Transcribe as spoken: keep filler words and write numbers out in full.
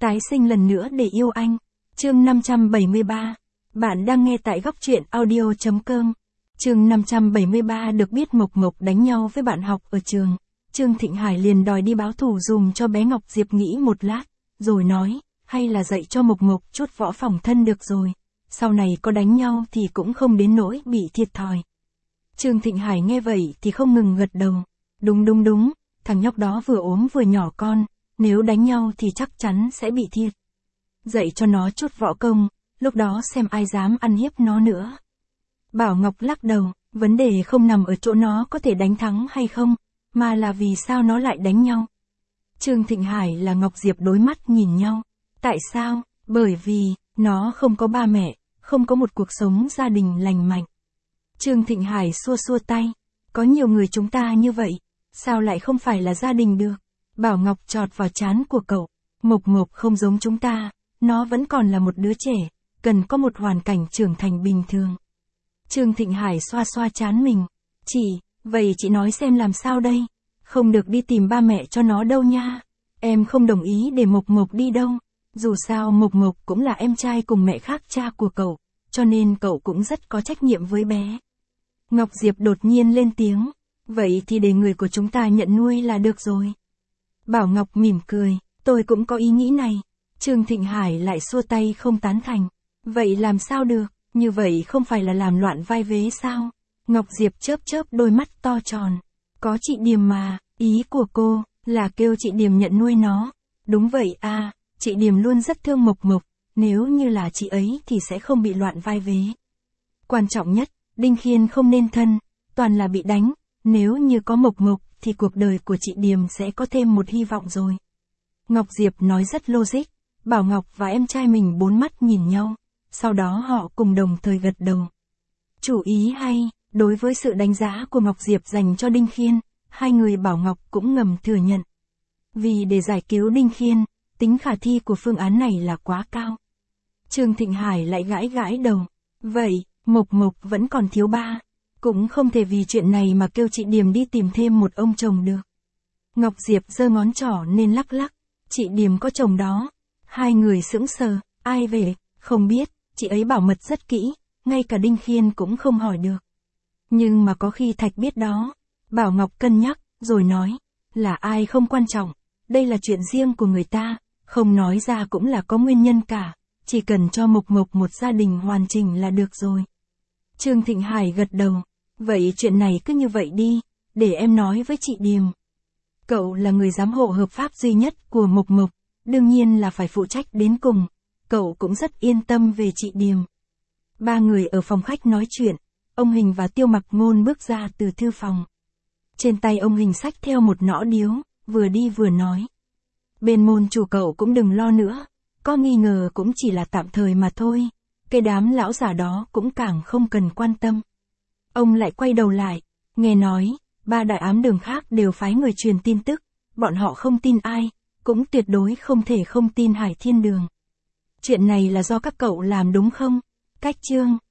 Tái sinh lần nữa để yêu anh. Chương năm trăm bảy mươi ba. Bạn đang nghe tại góc truyện audio chấm com. Chương năm trăm bảy mươi ba. Được biết Mộc Mộc đánh nhau với bạn học ở trường. Trương Thịnh Hải liền đòi đi báo thù dùm cho bé Ngọc Diệp, nghĩ một lát, rồi nói, hay là dạy cho Mộc Mộc chút võ phòng thân được rồi. Sau này có đánh nhau thì cũng không đến nỗi bị thiệt thòi. Trương Thịnh Hải nghe vậy thì không ngừng gật đầu. Đúng đúng đúng, thằng nhóc đó vừa ốm vừa nhỏ con, nếu đánh nhau thì chắc chắn sẽ bị thiệt. Dạy cho nó chút võ công, lúc đó xem ai dám ăn hiếp nó nữa. Bảo Ngọc lắc đầu, vấn đề không nằm ở chỗ nó có thể đánh thắng hay không, mà là vì sao nó lại đánh nhau. Trương Thịnh Hải là Ngọc Diệp đối mắt nhìn nhau. Tại sao? Bởi vì, nó không có ba mẹ, không có một cuộc sống gia đình lành mạnh. Trương Thịnh Hải xua xua tay. Có nhiều người chúng ta như vậy, sao lại không phải là gia đình được? Bảo Ngọc chọt vào trán của cậu. Mộc Mộc không giống chúng ta, nó vẫn còn là một đứa trẻ, cần có một hoàn cảnh trưởng thành bình thường. Trương Thịnh Hải xoa xoa trán mình. Chị, vậy chị nói xem làm sao đây? Không được đi tìm ba mẹ cho nó đâu nha. Em không đồng ý để Mộc Mộc đi đâu. Dù sao Mộc Mộc cũng là em trai cùng mẹ khác cha của cậu, cho nên cậu cũng rất có trách nhiệm với bé. Ngọc Diệp đột nhiên lên tiếng. Vậy thì để người của chúng ta nhận nuôi là được rồi. Bảo Ngọc mỉm cười. Tôi cũng có ý nghĩ này. Trương Thịnh Hải lại xua tay không tán thành. Vậy làm sao được? Như vậy không phải là làm loạn vai vế sao? Ngọc Diệp chớp chớp đôi mắt to tròn. Có chị Điềm mà, ý của cô là kêu chị Điềm nhận nuôi nó. Đúng vậy à, chị Điềm luôn rất thương Mộc Mộc, nếu như là chị ấy thì sẽ không bị loạn vai vế. Quan trọng nhất, Đinh Khiên không nên thân, toàn là bị đánh, nếu như có Mộc Mộc thì cuộc đời của chị Điềm sẽ có thêm một hy vọng rồi. Ngọc Diệp nói rất logic. Bảo Ngọc và em trai mình bốn mắt nhìn nhau, sau đó họ cùng đồng thời gật đầu. Chủ ý hay. Đối với sự đánh giá của Ngọc Diệp dành cho Đinh Khiên, hai người Bảo Ngọc cũng ngầm thừa nhận. Vì để giải cứu Đinh Khiên, tính khả thi của phương án này là quá cao. Trương Thịnh Hải lại gãi gãi đầu. Vậy, Mộc Mộc vẫn còn thiếu ba. Cũng không thể vì chuyện này mà kêu chị Điềm đi tìm thêm một ông chồng được. Ngọc Diệp giơ ngón trỏ nên lắc lắc. Chị Điềm có chồng đó. Hai người sững sờ. Ai về? Không biết, chị ấy bảo mật rất kỹ, ngay cả Đinh Khiên cũng không hỏi được. Nhưng mà có khi Thạch biết đó. Bảo Ngọc cân nhắc, rồi nói. Là ai không quan trọng. Đây là chuyện riêng của người ta. Không nói ra cũng là có nguyên nhân cả. Chỉ cần cho Mộc Mộc một gia đình hoàn chỉnh là được rồi. Trương Thịnh Hải gật đầu. Vậy chuyện này cứ như vậy đi. Để em nói với chị Điềm. Cậu là người giám hộ hợp pháp duy nhất của Mộc Mộc. Đương nhiên là phải phụ trách đến cùng. Cậu cũng rất yên tâm về chị Điềm. Ba người ở phòng khách nói chuyện. Ông Hình và Tiêu Mặc Ngôn bước ra từ thư phòng. Trên tay ông Hình xách theo một nõ điếu, vừa đi vừa nói. Bên môn chủ cậu cũng đừng lo nữa, có nghi ngờ cũng chỉ là tạm thời mà thôi, cái đám lão già đó cũng càng không cần quan tâm. Ông lại quay đầu lại, nghe nói, ba đại ám đường khác đều phái người truyền tin tức, bọn họ không tin ai, cũng tuyệt đối không thể không tin Hải Thiên Đường. Chuyện này là do các cậu làm đúng không? Cách Trương